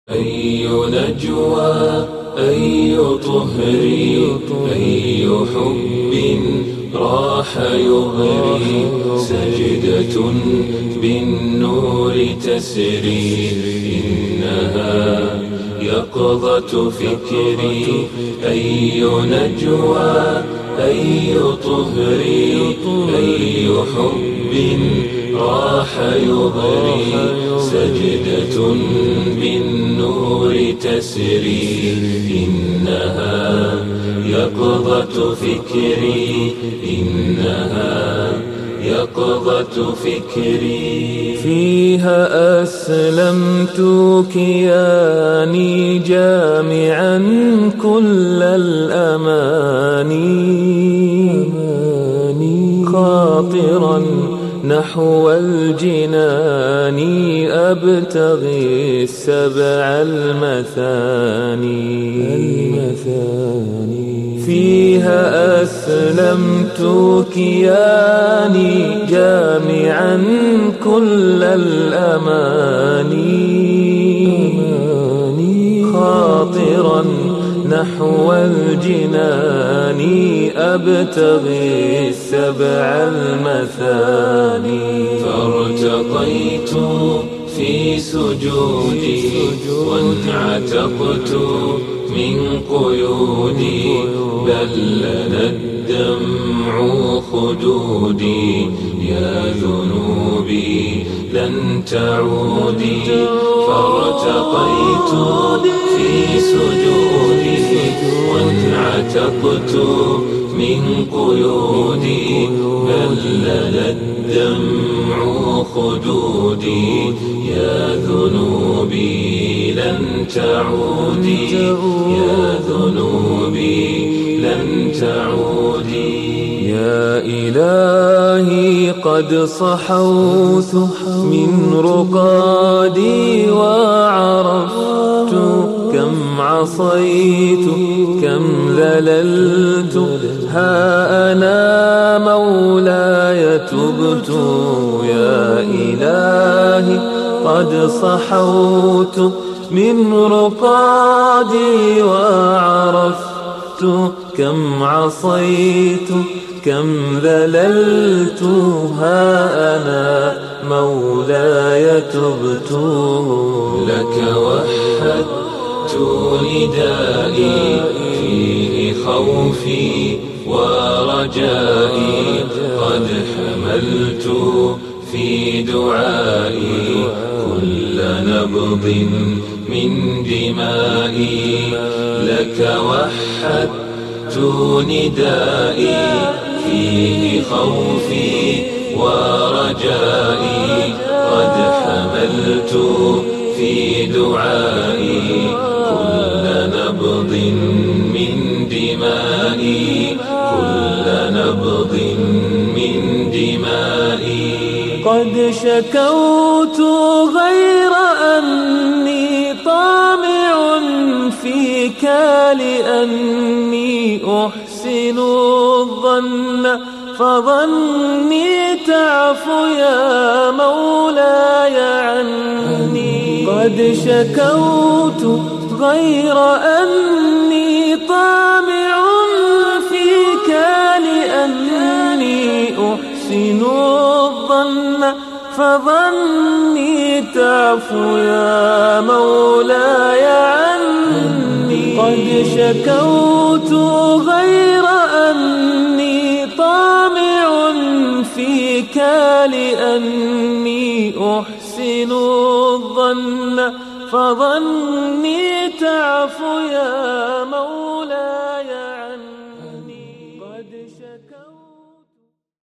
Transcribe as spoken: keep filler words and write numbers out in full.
أي نجوى أي طهر أي حب راح يغري سجدة بالنور تسري إنها يقظة فكري أي نجوى أي طهر أي حب راح يغري سجدة بالنور تسري إنها يقظة فكري إنها يقظة فكري فيها أسلمت كياني جامعا كل الأماني خاطرا نحو الجنان أبتغي السبع المثاني فيها أسلمت كياني جامعا كل الأماني خاطرا نحو الجنان أبتغي السبع المثاني فارتقيت في سجودي وانعتقت من قيودي بل لنا الدمع خدودي يا ذنوبي لن تعودي فارتقيت في سجودي وانعتقت من قيودي بل لنا الدمع خدودي يا ذنوبي لن تعودي يا ذنوبي لن تعودي يا إلهي قد صحوت من رقادي وعرفت كم عصيت كم ذللت ها أنا مولاي تبت يا إلهي قد صحوت من رقادي وعرفت كم عصيت كم ذللت ها أنا مولاي تبت لك وحدت ندائي فيه خوفي ورجائي قد حملت في دعائي كل نبض من دمائي لك وحدت ندائي فيه خوفي ورجائي قد حملت في دعائي كل نبض من دمائي كل نبض من دمائي قد شكوت غير أني طامع فيك لأني أحسن الظن فظني تعفو يا مولاي عني قد شكوت غير أني طامع فيك لأني أحسن الظن فظني تعفو يا مولاي عني قد شكوت غير أني طامع فيك لأني أحسن الظن فظني تعفو يا مولاي